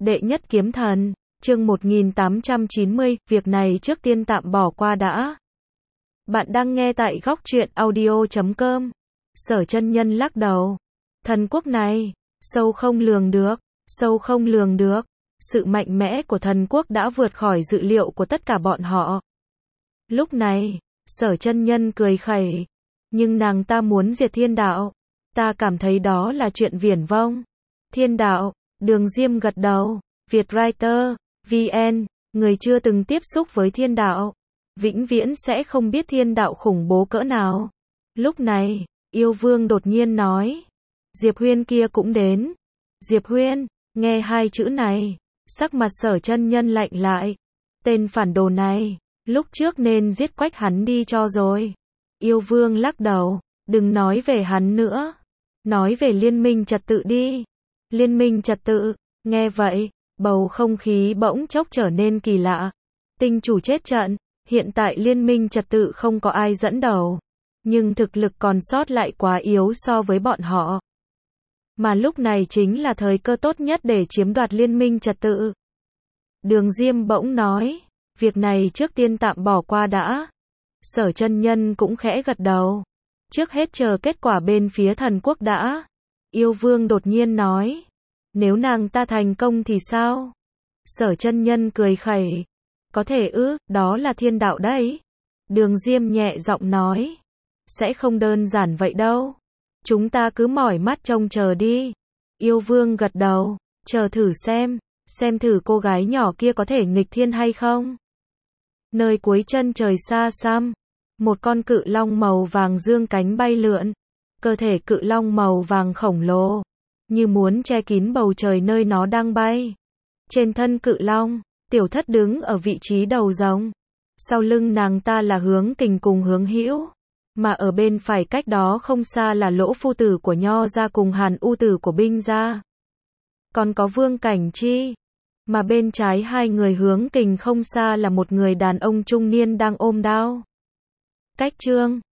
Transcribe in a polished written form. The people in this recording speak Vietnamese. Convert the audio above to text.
Đệ nhất kiếm thần, chương 1890, việc này trước tiên tạm bỏ qua đã. Bạn đang nghe tại góc truyện audio.com. Sở Chân Nhân lắc đầu. Thần quốc này, sâu không lường được, sâu không lường được. Sự mạnh mẽ của thần quốc đã vượt khỏi dự liệu của tất cả bọn họ. Lúc này, Sở Chân Nhân cười khẩy. Nhưng nàng ta muốn diệt thiên đạo. Ta cảm thấy đó là chuyện viển vông. Thiên đạo, Đường Diêm gật đầu. Vietwriter, VN, người chưa từng tiếp xúc với thiên đạo, vĩnh viễn sẽ không biết thiên đạo khủng bố cỡ nào. Lúc này, Yêu Vương đột nhiên nói. Diệp Huyên kia cũng đến. Diệp Huyên, nghe hai chữ này, sắc mặt Sở Chân Nhân lạnh lại. Tên phản đồ này, lúc trước nên giết quách hắn đi cho rồi. Yêu Vương lắc đầu, đừng nói về hắn nữa. Nói về liên minh trật tự đi. Liên minh trật tự, nghe vậy, bầu không khí bỗng chốc trở nên kỳ lạ. Tinh chủ chết trận, hiện tại liên minh trật tự không có ai dẫn đầu. Nhưng thực lực còn sót lại quá yếu so với bọn họ. Mà lúc này chính là thời cơ tốt nhất để chiếm đoạt liên minh trật tự. Đường Diêm bỗng nói, việc này trước tiên tạm bỏ qua đã. Sở Chân Nhân cũng khẽ gật đầu. Trước hết chờ kết quả bên phía thần quốc đã. Yêu Vương đột nhiên nói. Nếu nàng ta thành công thì sao? Sở Chân Nhân cười khẩy. Có thể đó là thiên đạo đấy. Đường Diêm nhẹ giọng nói. Sẽ không đơn giản vậy đâu. Chúng ta cứ mỏi mắt trông chờ đi. Yêu Vương gật đầu. Chờ thử xem thử cô gái nhỏ kia có thể nghịch thiên hay không. Nơi cuối chân trời xa xăm, một con cự long màu vàng dương cánh bay lượn. Cơ thể cự long màu vàng khổng lồ, như muốn che kín bầu trời nơi nó đang bay. Trên thân cự long, Tiểu Thất đứng ở vị trí đầu rồng. Sau lưng nàng ta là Hướng Kình cùng Hướng Hữu, mà ở bên phải cách đó không xa là Lỗ phu tử của Nho gia cùng Hàn U tử của Binh gia. Còn có Vương Cảnh Chi, mà bên trái hai người Hướng Kình không xa là một người đàn ông trung niên đang ôm đao. Cách chương